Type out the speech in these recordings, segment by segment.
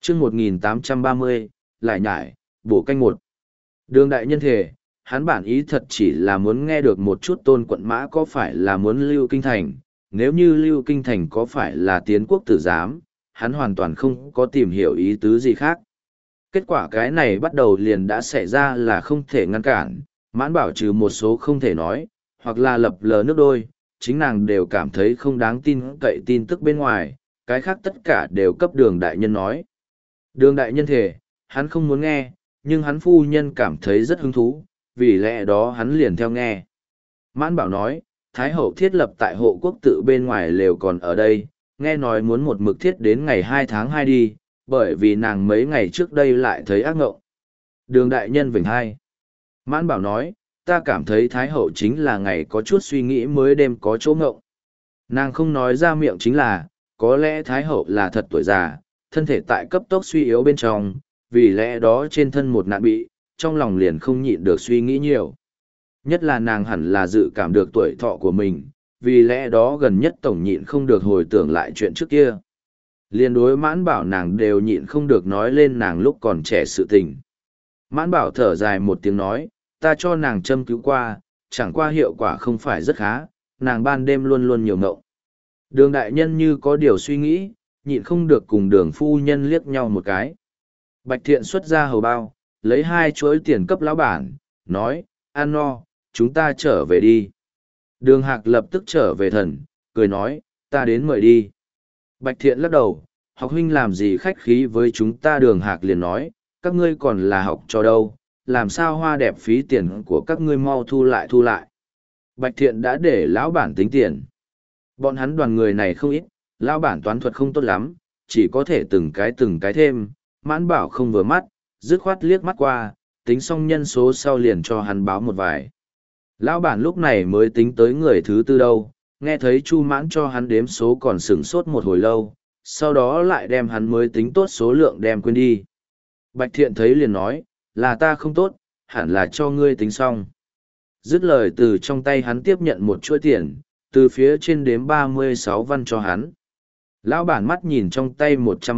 chương 1830, lại nhải, bổ canh một. Đường đại nhân thể, hắn bản ý thật chỉ là muốn nghe được một chút Tôn Quận Mã có phải là muốn lưu kinh thành, nếu như lưu kinh thành có phải là tiến quốc tử giám, hắn hoàn toàn không có tìm hiểu ý tứ gì khác. Kết quả cái này bắt đầu liền đã xảy ra là không thể ngăn cản, Mãn Bảo trừ một số không thể nói, hoặc là lập lờ nước đôi, chính nàng đều cảm thấy không đáng tin cậy tin tức bên ngoài, cái khác tất cả đều cấp đường đại nhân nói. Đường đại nhân thể, hắn không muốn nghe, nhưng hắn phu nhân cảm thấy rất hứng thú, vì lẽ đó hắn liền theo nghe. Mãn Bảo nói, Thái hậu thiết lập tại hộ quốc tự bên ngoài lều còn ở đây, nghe nói muốn một mực thiết đến ngày 2 tháng 2 đi, bởi vì nàng mấy ngày trước đây lại thấy ác ngộng. Đường đại nhân vỉnh hai. Mãn Bảo nói, ta cảm thấy Thái hậu chính là ngày có chút suy nghĩ mới đêm có chỗ ngộng. Nàng không nói ra miệng chính là, có lẽ Thái hậu là thật tuổi già, thân thể tại cấp tốc suy yếu bên trong, vì lẽ đó trên thân một nạn bị, trong lòng liền không nhịn được suy nghĩ nhiều. Nhất là nàng hẳn là dự cảm được tuổi thọ của mình, vì lẽ đó gần nhất tổng nhịn không được hồi tưởng lại chuyện trước kia. Liên đối Mãn Bảo nàng đều nhịn không được nói lên nàng lúc còn trẻ sự tình. Mãn Bảo thở dài một tiếng nói, ta cho nàng châm cứu qua, chẳng qua hiệu quả không phải rất khá, nàng ban đêm luôn luôn nhiều ngộng. Đường đại nhân như có điều suy nghĩ, nhịn không được cùng đường phu nhân liếc nhau một cái. Bạch Thiện xuất ra hầu bao, lấy 2 chuỗi tiền cấp lão bản, nói, ăn no, chúng ta trở về đi. Đường Hạc lập tức trở về thần, cười nói, ta đến mời đi. Bạch Thiện lắc đầu, học huynh làm gì khách khí với chúng ta. Đường Hạc liền nói, các ngươi còn là học cho đâu, làm sao hoa đẹp phí tiền của các ngươi, mau thu lại thu lại. Bạch Thiện đã để lão bản tính tiền. Bọn hắn đoàn người này không ít, lão bản toán thuật không tốt lắm, chỉ có thể từng cái thêm. Mãn Bảo không vừa mắt, dứt khoát liếc mắt qua, tính xong nhân số sau liền cho hắn báo một vài. Lão bản lúc này mới tính tới người thứ tư đâu, nghe thấy Chu Mãn cho hắn đếm số còn sửng sốt một hồi lâu, sau đó lại đem hắn mới tính tốt số lượng đem quên đi. Bạch Thiện thấy liền nói, là ta không tốt, hẳn là cho ngươi tính xong. Dứt lời từ trong tay hắn tiếp nhận một chuỗi tiền, từ phía trên đếm 36 văn cho hắn. Lão bản mắt nhìn trong tay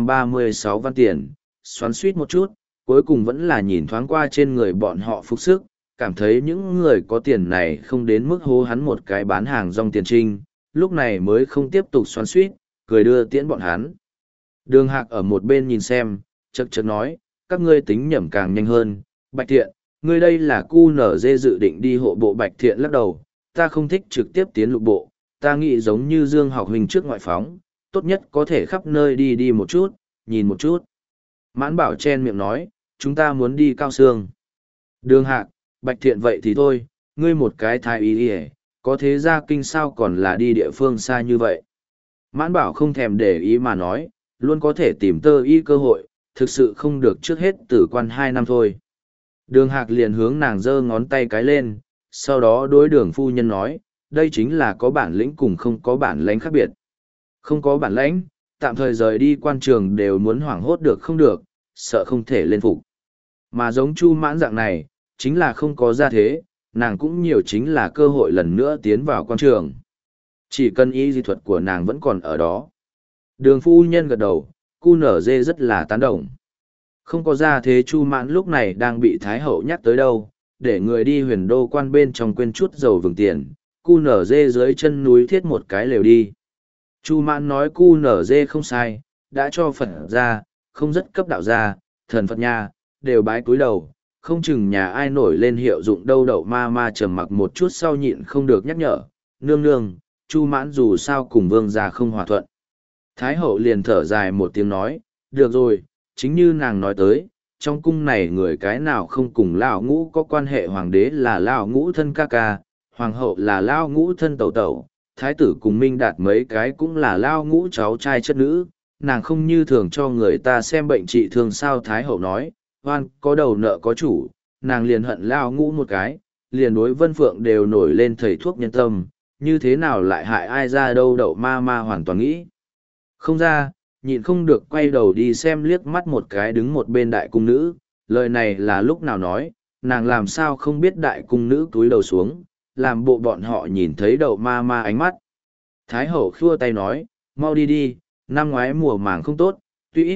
136 văn tiền, xoắn suýt một chút, cuối cùng vẫn là nhìn thoáng qua trên người bọn họ phục sức, cảm thấy những người có tiền này không đến mức hố hắn một cái bán hàng rong tiền trinh, lúc này mới không tiếp tục xoắn suýt, cười đưa tiễn bọn hắn. Đường Hạc ở một bên nhìn xem, chậc chậc nói, các ngươi tính nhẩm càng nhanh hơn. Bạch Thiện, ngươi đây là QNZ dự định đi hộ bộ. Bạch Thiện lắc đầu, ta không thích trực tiếp tiến lục bộ, ta nghĩ giống như Dương học huynh trước ngoại phóng, tốt nhất có thể khắp nơi đi đi một chút, nhìn một chút. Mãn Bảo chen miệng nói, chúng ta muốn đi Cao Sương. Đường Hạc, Bạch Thiện vậy thì thôi, ngươi một cái thái y đi, có thế ra kinh sao còn là đi địa phương xa như vậy. Mãn Bảo không thèm để ý mà nói, luôn có thể tìm tơ y cơ hội, thực sự không được trước hết tử quan 2 năm thôi. Đường Hạc liền hướng nàng giơ ngón tay cái lên, sau đó đối đường phu nhân nói, đây chính là có bản lĩnh cùng không có bản lãnh khác biệt. Không có bản lãnh, tạm thời rời đi quan trường đều muốn hoảng hốt được không được, sợ không thể lên phục. Mà giống Chu Mãn dạng này, chính là không có gia thế, nàng cũng nhiều chính là cơ hội lần nữa tiến vào quan trường. Chỉ cần y di thuật của nàng vẫn còn ở đó. Đường phu nhân gật đầu, QNZ rất là tán đồng. Không có gia thế Chu Mãn lúc này đang bị Thái hậu nhắc tới đâu, để người đi Huyền Đô quan bên trong quên chút dầu vừng tiền, QNZ dưới chân núi thiết một cái lều đi. Chu Mãn nói QNZ không sai, đã cho Phật ra, không rất cấp đạo ra, thần Phật nha, đều bái cúi đầu, không chừng nhà ai nổi lên hiệu dụng đâu. Đậu ma ma trầm mặc một chút sau nhịn không được nhắc nhở, nương nương, Chu Mãn dù sao cùng vương gia không hòa thuận. Thái hậu liền thở dài một tiếng nói, được rồi, chính như nàng nói tới, trong cung này người cái nào không cùng Lão Ngũ có quan hệ. Hoàng đế là Lão Ngũ thân ca ca, hoàng hậu là Lão Ngũ thân tẩu tẩu, thái tử cùng Minh Đạt mấy cái cũng là Lão Ngũ cháu trai chất nữ, nàng không như thường cho người ta xem bệnh trị thương sao. Thái hậu nói, oan có đầu nợ có chủ, nàng liền hận Lão Ngũ một cái, liền đối Vân Phượng đều nổi lên thầy thuốc nhân tâm, như thế nào lại hại ai ra đâu. Đậu ma ma hoàn toàn nghĩ không ra, nhịn không được quay đầu đi xem liếc mắt một cái đứng một bên đại cung nữ, lời này là lúc nào nói, nàng làm sao không biết đại cung nữ túi đầu xuống, làm bộ bọn họ nhìn thấy đậu ma ma ánh mắt. Thái hậu khua tay nói, mau đi đi, năm ngoái mùa màng không tốt, tuy ít,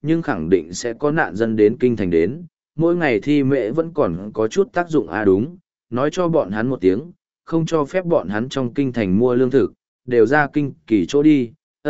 nhưng khẳng định sẽ có nạn dân đến kinh thành đến, mỗi ngày thi mễ vẫn còn có chút tác dụng đúng, nói cho bọn hắn một tiếng, không cho phép bọn hắn trong kinh thành mua lương thực, đều ra kinh kỳ chỗ đi,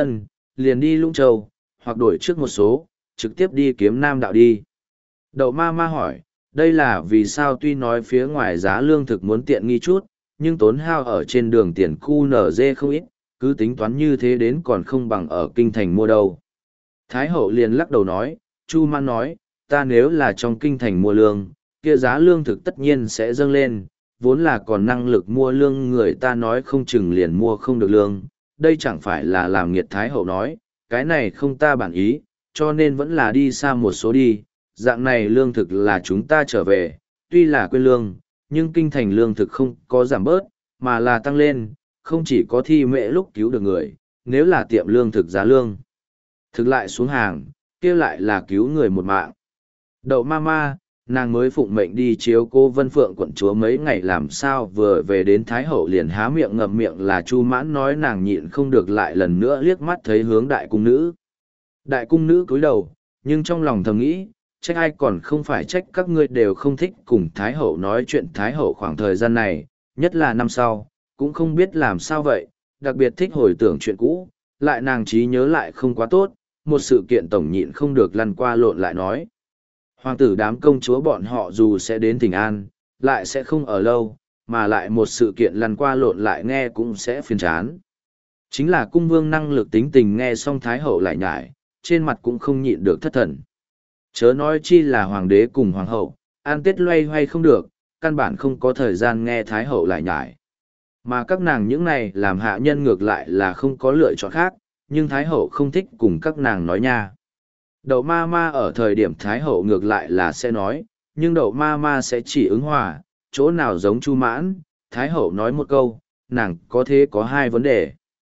liền đi Lũng Châu, hoặc đổi trước một số, trực tiếp đi kiếm Nam đạo đi. Đậu ma ma hỏi, đây là vì sao tuy nói phía ngoài giá lương thực muốn tiện nghi chút, nhưng tốn hao ở trên đường tiền khu nở dê không ít, cứ tính toán như thế đến còn không bằng ở kinh thành mua đâu. Thái hậu liền lắc đầu nói, Chu Mãn nói, ta nếu là trong kinh thành mua lương, kia giá lương thực tất nhiên sẽ dâng lên, vốn là còn năng lực mua lương người ta nói không chừng liền mua không được lương, đây chẳng phải là làm nghiệt. Thái hậu nói, cái này không ta bản ý, cho nên vẫn là đi xa một số đi, dạng này lương thực là chúng ta trở về, tuy là quên lương, nhưng kinh thành lương thực không có giảm bớt, mà là tăng lên, không chỉ có thi mễ lúc cứu được người, nếu là tiệm lương thực giá lương thực lại xuống hàng, kia lại là cứu người một mạng. Đậu ma ma, nàng mới phụng mệnh đi chiếu cô Vân Phượng quận chúa mấy ngày, làm sao vừa về đến Thái hậu liền há miệng ngậm miệng là Chu Mãn nói, nàng nhịn không được lại lần nữa liếc mắt thấy hướng đại cung nữ. Đại cung nữ cúi đầu, nhưng trong lòng thầm nghĩ, trách ai còn không phải trách các ngươi đều không thích cùng Thái hậu nói chuyện. Thái hậu khoảng thời gian này, nhất là năm sau, cũng không biết làm sao vậy, đặc biệt thích hồi tưởng chuyện cũ, lại nàng trí nhớ lại không quá tốt, một sự kiện tổng nhịn không được lăn qua lộn lại nói. Hoàng tử đám công chúa bọn họ dù sẽ đến Thịnh An, lại sẽ không ở lâu, mà lại một sự kiện lăn qua lộn lại nghe cũng sẽ phiền chán. Chính là cung vương năng lực tính tình nghe xong Thái hậu lại nhải, trên mặt cũng không nhịn được thất thần. Chớ nói chi là hoàng đế cùng hoàng hậu, an tết loay hoay không được, căn bản không có thời gian nghe Thái hậu lại nhải. Mà các nàng những này làm hạ nhân ngược lại là không có lựa chọn khác, nhưng Thái hậu không thích cùng các nàng nói nha. Đậu ma ma ở thời điểm Thái hậu ngược lại là sẽ nói, nhưng đậu ma ma sẽ chỉ ứng hòa, chỗ nào giống Chu Mãn. Thái hậu nói một câu, nàng có thế có hai vấn đề.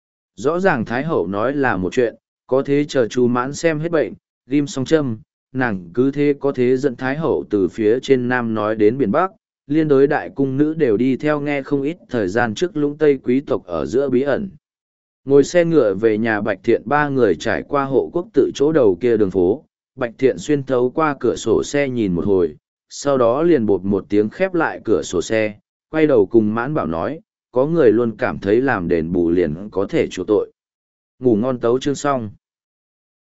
Rõ ràng Thái hậu nói là một chuyện, có thế chờ Chu Mãn xem hết bệnh, ghim xong châm, nàng cứ thế có thế dẫn Thái hậu từ phía trên Nam nói đến biển Bắc, liên đối đại cung nữ đều đi theo nghe không ít thời gian trước Lũng Tây quý tộc ở giữa bí ẩn. Ngồi xe ngựa về nhà Bạch Thiện, ba người trải qua Hộ Quốc tự chỗ đầu kia đường phố, Bạch Thiện xuyên thấu qua cửa sổ xe nhìn một hồi, sau đó liền bột một tiếng khép lại cửa sổ xe, quay đầu cùng Mãn Bảo nói, có người luôn cảm thấy làm đền bù liền có thể chuộc tội. Ngủ ngon tấu chương xong.